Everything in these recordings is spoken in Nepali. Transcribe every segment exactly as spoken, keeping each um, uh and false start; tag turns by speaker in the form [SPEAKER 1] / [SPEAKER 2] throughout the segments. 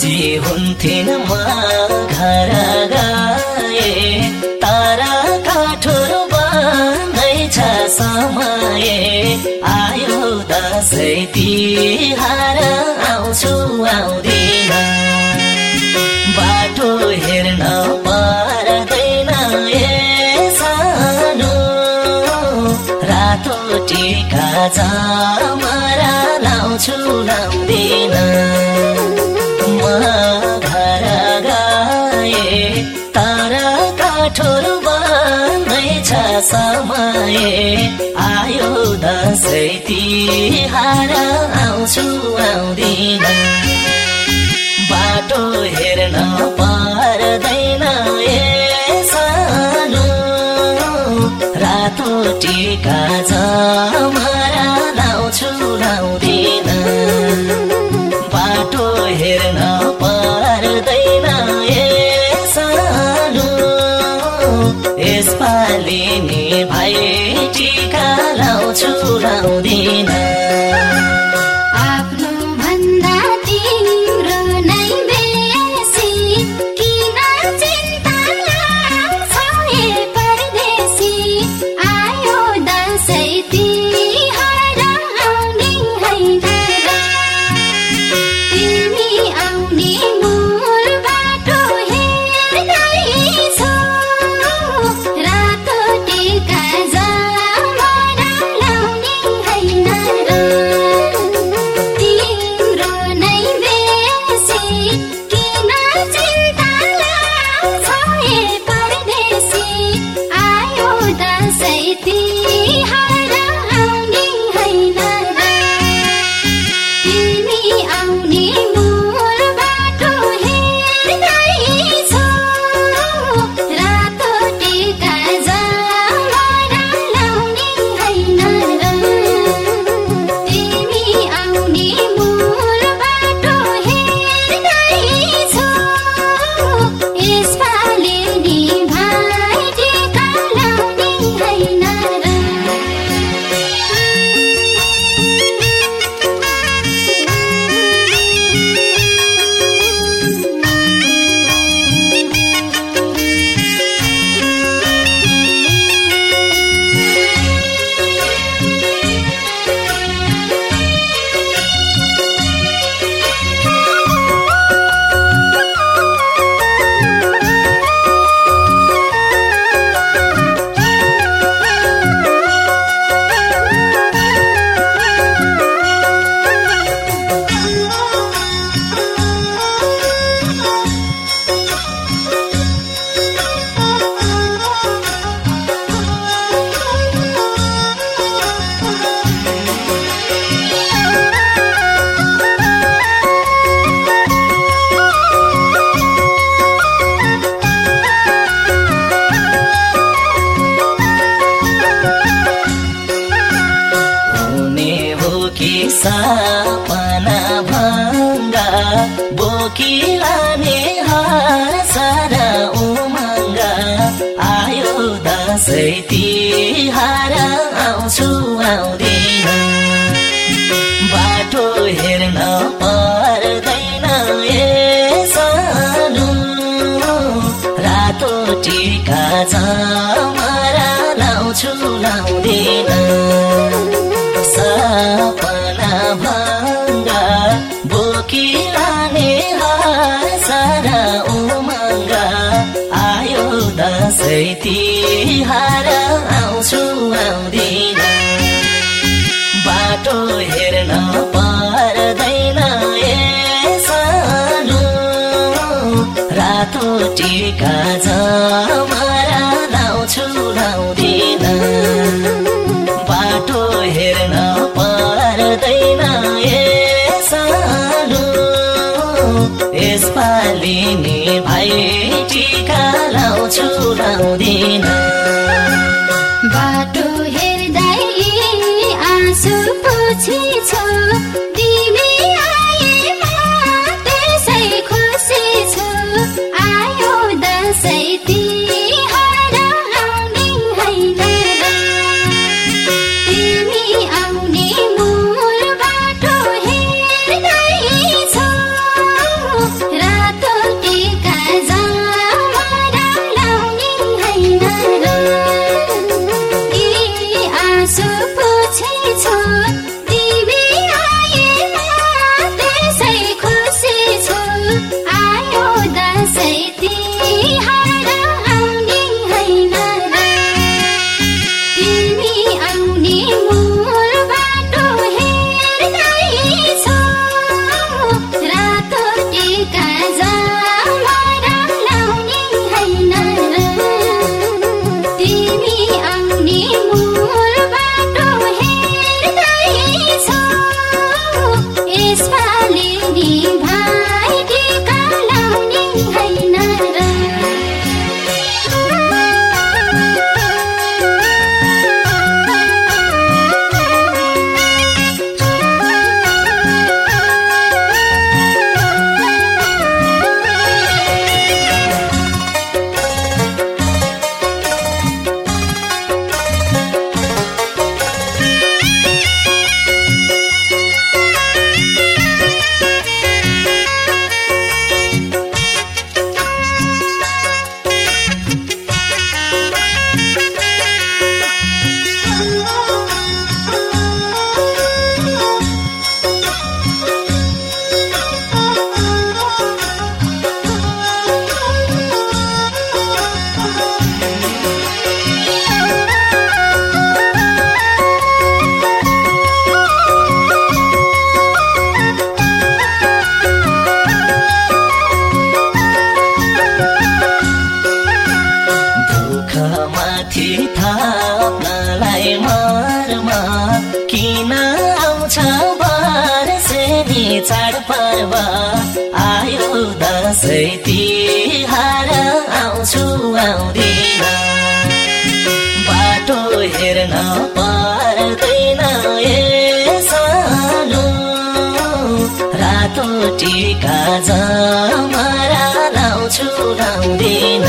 [SPEAKER 1] खुसी हुन्थिन म घर गए तारा काठोर बन्दैछ समय आयो दसैँ तिहार आउँछु आउँदिन बाटो हेर्न पर्दैन ए सानो रातो टिका जमरा लाउँछु लाउँदिन म घर गए तारा काठोर बन्दैछ समय आयो दसैँ तिहार आउँछु आउँदिन बाटो हेर्न पर्दैन ए सानो रातो टिका जमरा लाउँछु लाउँदिन बाटो हेर्न पर्दैन ए सानो यसपालि नि भाइ टिका लाउँछु लाउँदिन सपना भङ्गा बोकिलाने हसारा उमङ्गा आयो दसैँ तिहार आउँछु आउँदिन बाटो हेर्न पर्दैन ए सानो रातो टिका जमरा लाउँछु लाउँदिन सपना भङ्गा बोकिलाने हसारा उमङ्गा आयो दसैँ तिहार आउँछु आउँदिन बाटो हेर्न पर्दैन ए सानो रातो टिका जमरा लाउँछु लाउँदिन बाटो हेर्न पर्दैन ए सानो यसपालि नि भाइ टिका लाउँछु लाउँदिन
[SPEAKER 2] बाटो हेर्दै आँसु पोछि छ तिमी आए म त्यसै खुसी छु आयो दसैँ तिहार आउने होइन तिमी आउने मूल बाटो हेर्दै छ
[SPEAKER 1] दसैँ तिहार आउँछु आउँदिन बाटो हेर्न पर्दैन ए सानो रातो टिका जमरा लाउँछु लाउँदिन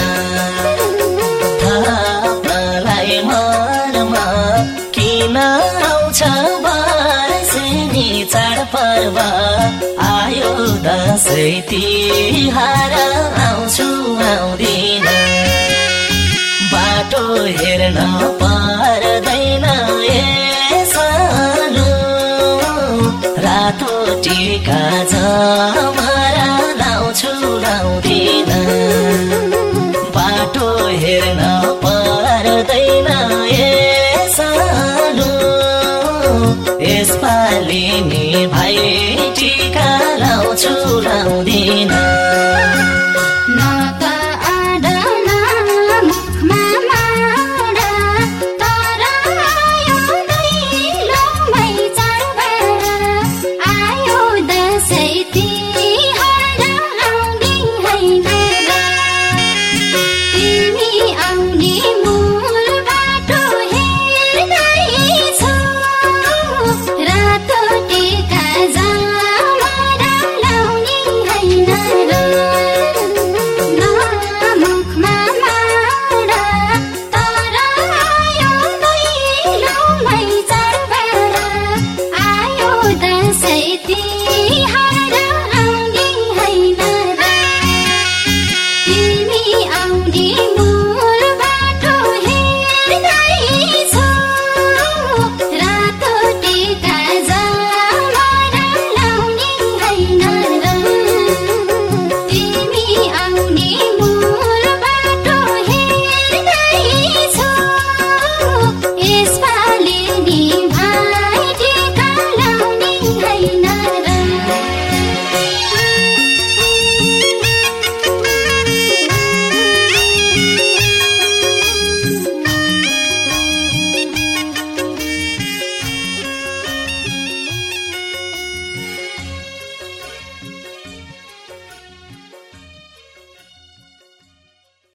[SPEAKER 1] थाप्नलाई मनमा किन आउँछ वर्षेनी चाडपर्व आयो दसैँ तिहार आउँछु आउँदिन बाटो हेर्न पर्दैन ए सानो रातो टिका जमरा लाउँछु लाउँदिन बाटो हेर्न पर्दैन ए सानो यसपालि नि भाइ टिका लाउँछु लाउँदिन